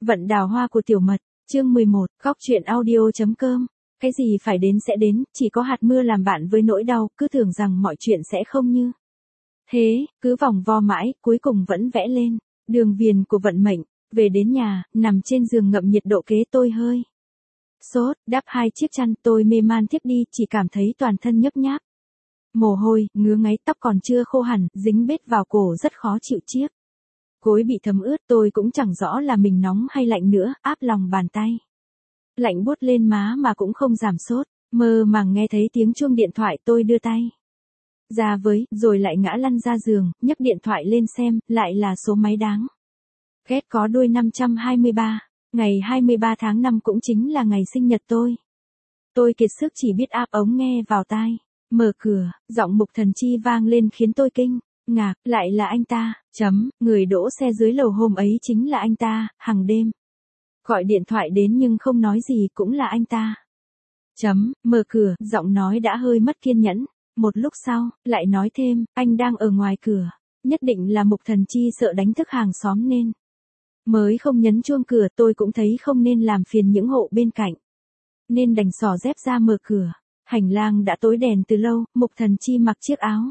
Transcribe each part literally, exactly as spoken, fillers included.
Vận đào hoa của tiểu mật, chương mười một, góc truyện audio.com. Cái gì phải đến sẽ đến, chỉ có hạt mưa làm bạn với nỗi đau, cứ tưởng rằng mọi chuyện sẽ không như thế, cứ vòng vo mãi, cuối cùng vẫn vẽ lên đường viền của vận mệnh. Về đến nhà, nằm trên giường ngậm nhiệt độ kế tôi hơi sốt, đắp hai chiếc chăn, tôi mê man thiếp đi, chỉ cảm thấy toàn thân nhấp nháp mồ hôi, ngứa ngáy, tóc còn chưa khô hẳn, dính bết vào cổ rất khó chịu, chiếc gối bị thấm ướt, tôi cũng chẳng rõ là mình nóng hay lạnh nữa, áp lòng bàn tay lạnh buốt lên má mà cũng không giảm sốt, mơ màng nghe thấy tiếng chuông điện thoại, tôi đưa tay ra với, rồi lại ngã lăn ra giường, nhấc điện thoại lên xem, lại là số máy đáng ghét có đuôi năm trăm hai mươi ba, ngày hai mươi ba tháng năm cũng chính là ngày sinh nhật tôi. Tôi kiệt sức chỉ biết áp ống nghe vào tai, mở cửa, giọng Mục Thần Chi vang lên khiến tôi kinh ngạc, lại là anh ta, chấm, người đỗ xe dưới lầu hôm ấy chính là anh ta, hàng đêm gọi điện thoại đến nhưng không nói gì, cũng là anh ta. Chấm, mở cửa, giọng nói đã hơi mất kiên nhẫn, một lúc sau, lại nói thêm, anh đang ở ngoài cửa, nhất định là Mục Thần Chi sợ đánh thức hàng xóm nên mới không nhấn chuông cửa. Tôi cũng thấy không nên làm phiền những hộ bên cạnh, nên đành xỏ dép ra mở cửa. Hành lang đã tối đèn từ lâu, Mục Thần Chi mặc chiếc áo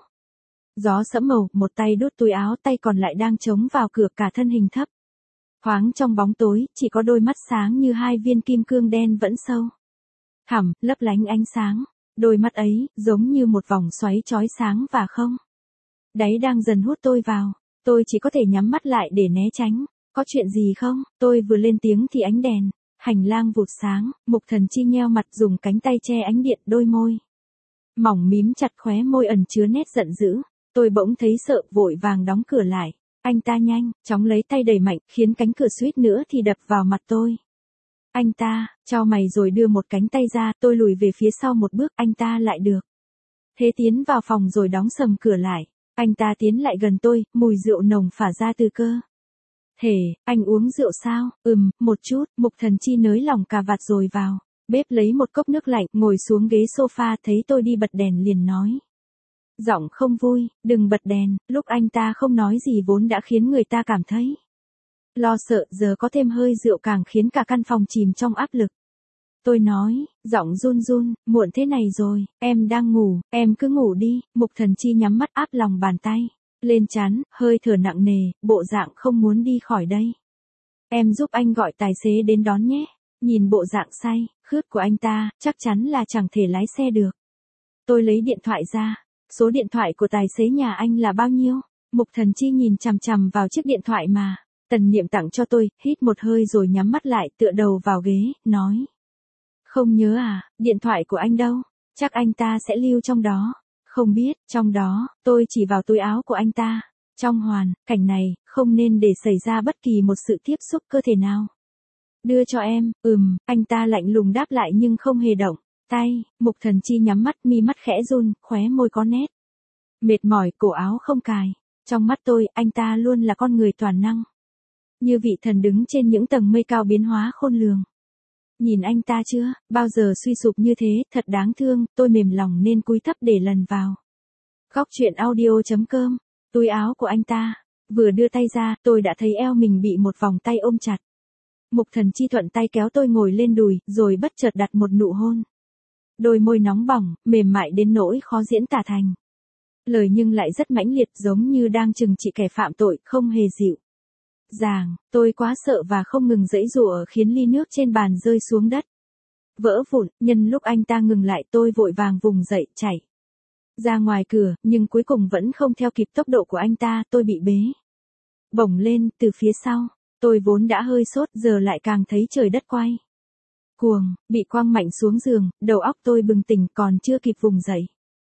gió sẫm màu, một tay đút túi áo, tay còn lại đang chống vào cửa, cả thân hình thấp thoáng trong bóng tối, chỉ có đôi mắt sáng như hai viên kim cương đen vẫn sâu thẳm, lấp lánh ánh sáng. Đôi mắt ấy, giống như một vòng xoáy chói sáng và không đáy đang dần hút tôi vào. Tôi chỉ có thể nhắm mắt lại để né tránh. Có chuyện gì không? Tôi vừa lên tiếng thì ánh đèn hành lang vụt sáng, Mục Thần Chi nheo mặt dùng cánh tay che ánh điện, đôi môi mỏng mím chặt, khóe môi ẩn chứa nét giận dữ. Tôi bỗng thấy sợ, vội vàng đóng cửa lại. Anh ta nhanh chóng lấy tay đẩy mạnh, khiến cánh cửa suýt nữa thì đập vào mặt tôi. Anh ta chau mày rồi đưa một cánh tay ra, tôi lùi về phía sau một bước, anh ta lại được thế tiến vào phòng rồi đóng sầm cửa lại. Anh ta tiến lại gần tôi, mùi rượu nồng phả ra từ cơ thể. Anh uống rượu sao? Ừm, một chút. Mục Thần Chi nới lỏng cà vạt rồi vào bếp lấy một cốc nước lạnh, ngồi xuống ghế sofa, thấy tôi đi bật đèn liền nói giọng không vui, đừng bật đèn. Lúc anh ta không nói gì vốn đã khiến người ta cảm thấy lo sợ, giờ có thêm hơi rượu càng khiến cả căn phòng chìm trong áp lực. Tôi nói, giọng run run, muộn thế này rồi, em đang ngủ, em cứ ngủ đi. Mục Thần Chi nhắm mắt, áp lòng bàn tay lên trán, hơi thở nặng nề, bộ dạng không muốn đi khỏi đây. Em giúp anh gọi tài xế đến đón nhé. Nhìn bộ dạng say khướt của anh ta, chắc chắn là chẳng thể lái xe được. Tôi lấy điện thoại ra. Số điện thoại của tài xế nhà anh là bao nhiêu? Mục Thần Chi nhìn chằm chằm vào chiếc điện thoại mà Tần Niệm tặng cho tôi, hít một hơi rồi nhắm mắt lại, tựa đầu vào ghế, nói. Không nhớ à, điện thoại của anh đâu? Chắc anh ta sẽ lưu trong đó. Không biết, trong đó, tôi chỉ vào túi áo của anh ta. Trong hoàn cảnh này, không nên để xảy ra bất kỳ một sự tiếp xúc cơ thể nào. Đưa cho em. Ừm, anh ta lạnh lùng đáp lại nhưng không hề động tay. Mục Thần Chi nhắm mắt, mi mắt khẽ run, khóe môi có nét mệt mỏi, cổ áo không cài. Trong mắt tôi, anh ta luôn là con người toàn năng, như vị thần đứng trên những tầng mây cao biến hóa khôn lường. Nhìn anh ta chưa, bao giờ suy sụp như thế, thật đáng thương. Tôi mềm lòng nên cúi thấp để lần vào góc truyện audio.com. Túi áo của anh ta, vừa đưa tay ra, tôi đã thấy eo mình bị một vòng tay ôm chặt. Mục Thần Chi thuận tay kéo tôi ngồi lên đùi, rồi bất chợt đặt một nụ hôn. Đôi môi nóng bỏng, mềm mại đến nỗi khó diễn tả thành lời nhưng lại rất mãnh liệt, giống như đang trừng trị kẻ phạm tội, không hề dịu dàng. Tôi quá sợ và không ngừng giãy giụa, khiến ly nước trên bàn rơi xuống đất vỡ vụn. Nhân lúc anh ta ngừng lại, tôi vội vàng vùng dậy, chạy ra ngoài cửa, nhưng cuối cùng vẫn không theo kịp tốc độ của anh ta. Tôi bị bế bổng lên từ phía sau. Tôi vốn đã hơi sốt, giờ lại càng thấy trời đất quay cuồng, bị quăng mạnh xuống giường. Đầu óc tôi bừng tỉnh, còn chưa kịp vùng dậy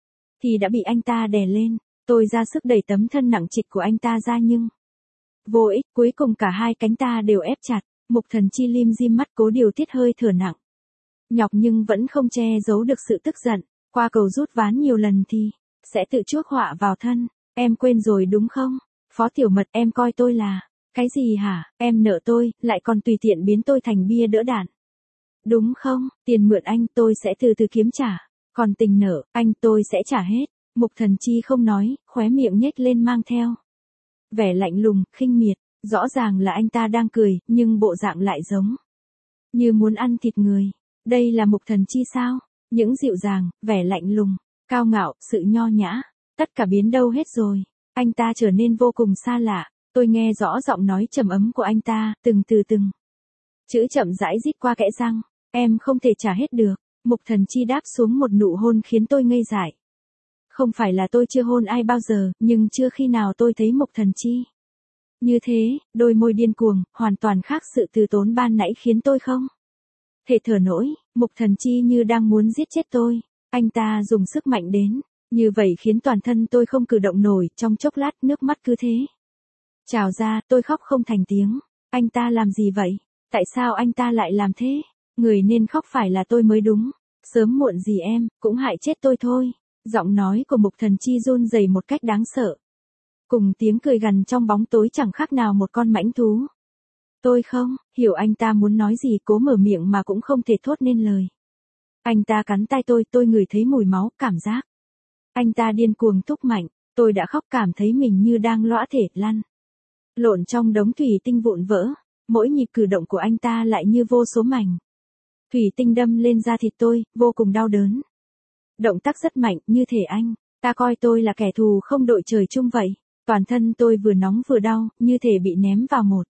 thì đã bị anh ta đè lên. Tôi ra sức đẩy tấm thân nặng trịch của anh ta ra nhưng vô ích, cuối cùng cả hai cánh ta đều ép chặt. Mục Thần Chi lim dim mắt, cố điều tiết hơi thở nặng nhọc nhưng vẫn không che giấu được sự tức giận. Qua cầu rút ván nhiều lần thì sẽ tự chuốc họa vào thân. Em quên rồi đúng không? Phó Tiểu Mật, em coi tôi là cái gì hả? Em nợ tôi, lại còn tùy tiện biến tôi thành bia đỡ đạn. Đúng không? Tiền mượn anh tôi sẽ từ từ kiếm trả. Còn tình nợ, anh tôi sẽ trả hết. Mục Thần Chi không nói, khóe miệng nhếch lên mang theo vẻ lạnh lùng, khinh miệt. Rõ ràng là anh ta đang cười, nhưng bộ dạng lại giống như muốn ăn thịt người. Đây là Mục Thần Chi sao? Những dịu dàng, vẻ lạnh lùng, cao ngạo, sự nho nhã, tất cả biến đâu hết rồi. Anh ta trở nên vô cùng xa lạ. Tôi nghe rõ giọng nói trầm ấm của anh ta, từng từ từng chữ chậm rãi rít qua kẽ răng. Em không thể trả hết được. Mục Thần Chi đáp xuống một nụ hôn khiến tôi ngây dại. Không phải là tôi chưa hôn ai bao giờ, nhưng chưa khi nào tôi thấy Mục Thần Chi như thế, đôi môi điên cuồng, hoàn toàn khác sự từ tốn ban nãy khiến tôi không thể thở nổi. Mục Thần Chi như đang muốn giết chết tôi. Anh ta dùng sức mạnh đến, như vậy khiến toàn thân tôi không cử động nổi, trong chốc lát nước mắt cứ thế trào ra, tôi khóc không thành tiếng. Anh ta làm gì vậy? Tại sao anh ta lại làm thế? Người nên khóc phải là tôi mới đúng. Sớm muộn gì em, cũng hại chết tôi thôi. Giọng nói của Mục Thần Chi run rẩy một cách đáng sợ. Cùng tiếng cười gằn trong bóng tối chẳng khác nào một con mãnh thú. Tôi không hiểu anh ta muốn nói gì, cố mở miệng mà cũng không thể thốt nên lời. Anh ta cắn tay tôi, tôi ngửi thấy mùi máu, cảm giác anh ta điên cuồng thúc mạnh. Tôi đã khóc, cảm thấy mình như đang lõa thể lăn lộn trong đống thủy tinh vụn vỡ. Mỗi nhịp cử động của anh ta lại như vô số mảnh thủy tinh đâm lên da thịt tôi, vô cùng đau đớn. Động tác rất mạnh, như thể anh ta coi tôi là kẻ thù không đội trời chung vậy. Toàn thân tôi vừa nóng vừa đau, như thể bị ném vào một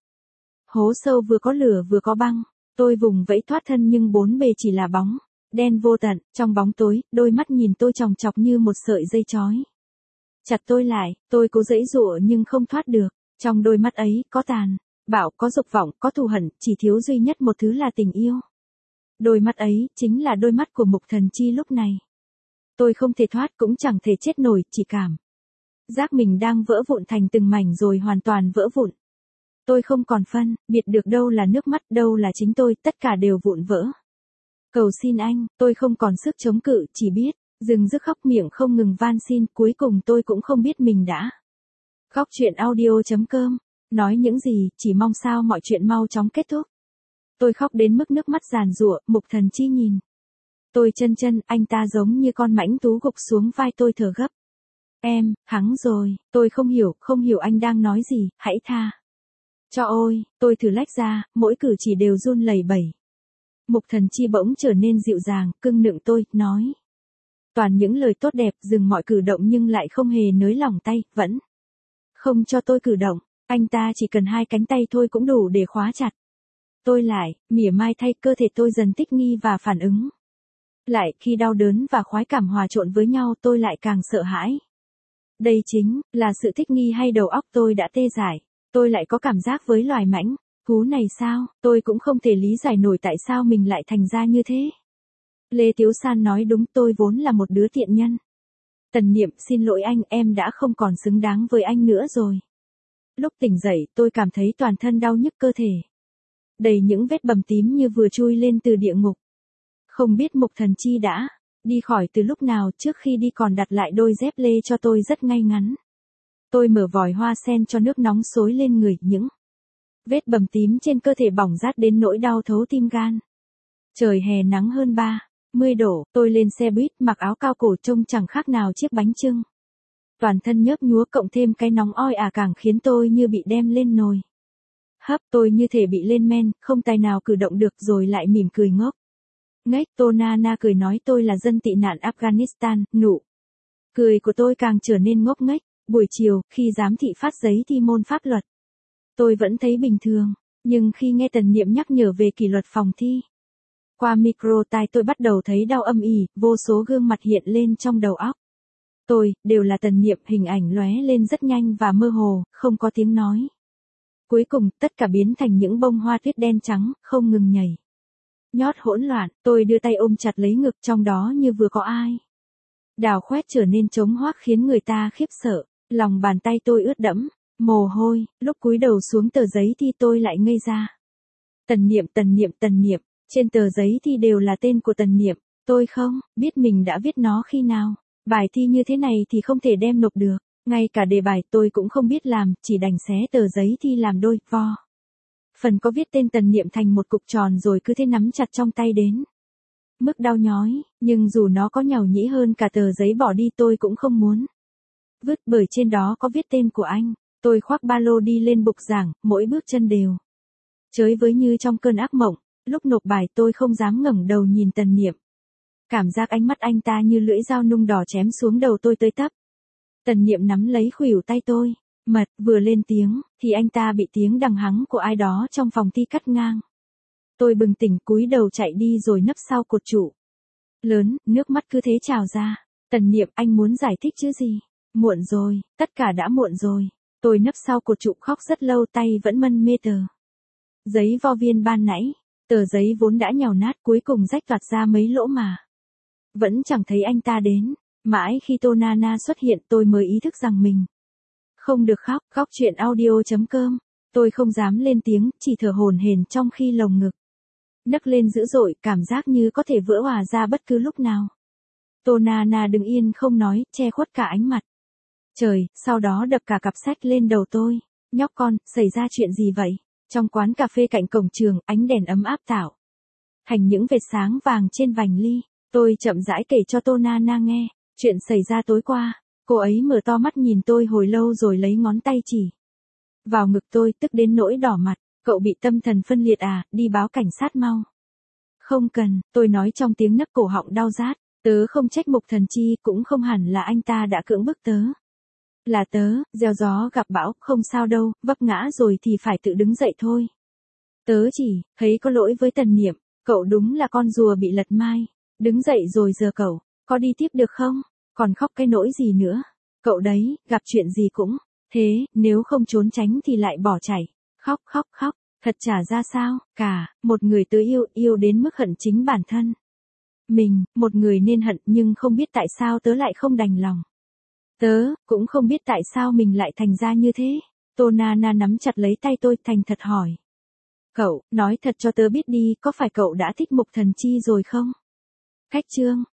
hố sâu vừa có lửa vừa có băng. Tôi vùng vẫy thoát thân nhưng bốn bề chỉ là bóng đen vô tận. Trong bóng tối, đôi mắt nhìn tôi chòng chọc như một sợi dây chói chặt tôi lại. Tôi cố giãy giụa nhưng không thoát được. Trong đôi mắt ấy có tàn bạo, có dục vọng, có thù hận, chỉ thiếu duy nhất một thứ là tình yêu. Đôi mắt ấy chính là đôi mắt của Mục Thần Chi lúc này. Tôi không thể thoát, cũng chẳng thể chết nổi, chỉ cảm giác mình đang vỡ vụn thành từng mảnh rồi hoàn toàn vỡ vụn. Tôi không còn phân biệt được đâu là nước mắt, đâu là chính tôi, tất cả đều vụn vỡ. Cầu xin anh, tôi không còn sức chống cự, chỉ biết dừng dứt khóc, miệng không ngừng van xin. Cuối cùng tôi cũng không biết mình đã khóc. Chuyện audio chấm com nói những gì, chỉ mong sao mọi chuyện mau chóng kết thúc. Tôi khóc đến mức nước mắt giàn giụa. Mục Thần Chi nhìn tôi chân chân, anh ta giống như con mãnh thú gục xuống vai tôi thở gấp. Em, thắng rồi. Tôi không hiểu, không hiểu anh đang nói gì, hãy tha cho ôi. Tôi thử lách ra, mỗi cử chỉ đều run lẩy bẩy. Mục Thần Chi bỗng trở nên dịu dàng, cưng nựng tôi, nói toàn những lời tốt đẹp, dừng mọi cử động nhưng lại không hề nới lỏng tay, vẫn không cho tôi cử động. Anh ta chỉ cần hai cánh tay thôi cũng đủ để khóa chặt tôi lại, mỉa mai thay. Cơ thể tôi dần thích nghi và phản ứng lại. Khi đau đớn và khoái cảm hòa trộn với nhau, tôi lại càng sợ hãi. Đây chính là sự thích nghi hay đầu óc tôi đã tê dại. Tôi lại có cảm giác với loài mãnh thú này sao? Tôi cũng không thể lý giải nổi tại sao mình lại thành ra như thế. Lê Tiếu San nói đúng, tôi vốn là một đứa tiện nhân. Tần Niệm, xin lỗi anh, em đã không còn xứng đáng với anh nữa rồi. Lúc tỉnh dậy, tôi cảm thấy toàn thân đau nhức, cơ thể đầy những vết bầm tím như vừa chui lên từ địa ngục. Không biết Mục Thần Chi đã đi khỏi từ lúc nào, trước khi đi còn đặt lại đôi dép lê cho tôi rất ngay ngắn. Tôi mở vòi hoa sen cho nước nóng xối lên người, những vết bầm tím trên cơ thể bỏng rát đến nỗi đau thấu tim gan. Trời hè nắng hơn ba mươi độ, tôi lên xe buýt, mặc áo cao cổ trông chẳng khác nào chiếc bánh chưng. Toàn thân nhớp nhúa, cộng thêm cái nóng oi ả càng khiến tôi như bị đem lên nồi hấp. Tôi như thể bị lên men, không tài nào cử động được, rồi lại mỉm cười ngốc nghếch. Tô Na Na cười nói tôi là dân tị nạn Afghanistan. Nụ cười của tôi càng trở nên ngốc nghếch. Buổi chiều, khi giám thị phát giấy thi môn pháp luật, tôi vẫn thấy bình thường, nhưng khi nghe Tần Niệm nhắc nhở về kỷ luật phòng thi qua micro tai, tôi bắt đầu thấy đau âm ỉ. Vô số gương mặt hiện lên trong đầu óc tôi, đều là Tần Niệm. Hình ảnh lóe lên rất nhanh và mơ hồ, không có tiếng nói. Cuối cùng, tất cả biến thành những bông hoa tuyết đen trắng, không ngừng nhảy nhót hỗn loạn. Tôi đưa tay ôm chặt lấy ngực, trong đó như vừa có ai đào khoét, trở nên trống hoác khiến người ta khiếp sợ. Lòng bàn tay tôi ướt đẫm mồ hôi. Lúc cúi đầu xuống tờ giấy thi, tôi lại ngây ra. Tần Niệm, Tần Niệm, Tần Niệm. Trên tờ giấy thi đều là tên của Tần Niệm. Tôi không biết mình đã viết nó khi nào. Bài thi như thế này thì không thể đem nộp được. Ngay cả đề bài tôi cũng không biết làm, chỉ đành xé tờ giấy thi làm đôi, vo phần có viết tên Tần Niệm thành một cục tròn rồi cứ thế nắm chặt trong tay đến mức đau nhói. Nhưng dù nó có nhàu nhĩ hơn cả tờ giấy bỏ đi, tôi cũng không muốn vứt, bởi trên đó có viết tên của anh. Tôi khoác ba lô đi lên bục giảng, mỗi bước chân đều chới với như trong cơn ác mộng, lúc nộp bài tôi không dám ngẩng đầu nhìn Tần Niệm. Cảm giác ánh mắt anh ta như lưỡi dao nung đỏ chém xuống đầu tôi tới tấp. Tần Niệm nắm lấy khuỷu tay tôi, mật, vừa lên tiếng, thì anh ta bị tiếng đằng hắng của ai đó trong phòng thi cắt ngang. Tôi bừng tỉnh cúi đầu chạy đi rồi nấp sau cột trụ lớn, nước mắt cứ thế trào ra. Tần Niệm, anh muốn giải thích chứ gì? Muộn rồi, tất cả đã muộn rồi. Tôi nấp sau cột trụ khóc rất lâu, tay vẫn mân mê tờ giấy vo viên ban nãy. Tờ giấy vốn đã nhàu nát cuối cùng rách toạc ra mấy lỗ mà vẫn chẳng thấy anh ta đến. Mãi khi Tô Nana xuất hiện tôi mới ý thức rằng mình không được khóc. Khóc chuyện audio chấm com. Tôi không dám lên tiếng, chỉ thở hổn hển trong khi lồng ngực nấc lên dữ dội, cảm giác như có thể vỡ òa ra bất cứ lúc nào. Tô Nana đứng yên không nói, che khuất cả ánh mặt trời, sau đó đập cả cặp sách lên đầu tôi. Nhóc con, xảy ra chuyện gì vậy? Trong quán cà phê cạnh cổng trường, ánh đèn ấm áp tạo thành những vệt sáng vàng trên vành ly. Tôi chậm rãi kể cho Tô Nana nghe chuyện xảy ra tối qua. Cô ấy mở to mắt nhìn tôi hồi lâu rồi lấy ngón tay chỉ vào ngực tôi, tức đến nỗi đỏ mặt. Cậu bị tâm thần phân liệt à, đi báo cảnh sát mau. Không cần, tôi nói trong tiếng nấc cổ họng đau rát. Tớ không trách Mục Thần Chi, cũng không hẳn là anh ta đã cưỡng bức tớ. Là tớ, gieo gió gặp bão, không sao đâu, vấp ngã rồi thì phải tự đứng dậy thôi. Tớ chỉ thấy có lỗi với Tần Niệm, cậu đúng là con rùa bị lật mai. Đứng dậy rồi giờ cậu, có đi tiếp được không? Còn khóc cái nỗi gì nữa? Cậu đấy, gặp chuyện gì cũng thế, nếu không trốn tránh thì lại bỏ chạy. Khóc khóc khóc, thật chả ra sao, cả, một người tớ yêu, yêu đến mức hận chính bản thân mình, một người nên hận nhưng không biết tại sao tớ lại không đành lòng. Tớ, cũng không biết tại sao mình lại thành ra như thế. Tô Nana nắm chặt lấy tay tôi, thành thật hỏi. Cậu, nói thật cho tớ biết đi, có phải cậu đã thích Mục Thần Chi rồi không? Khách chương.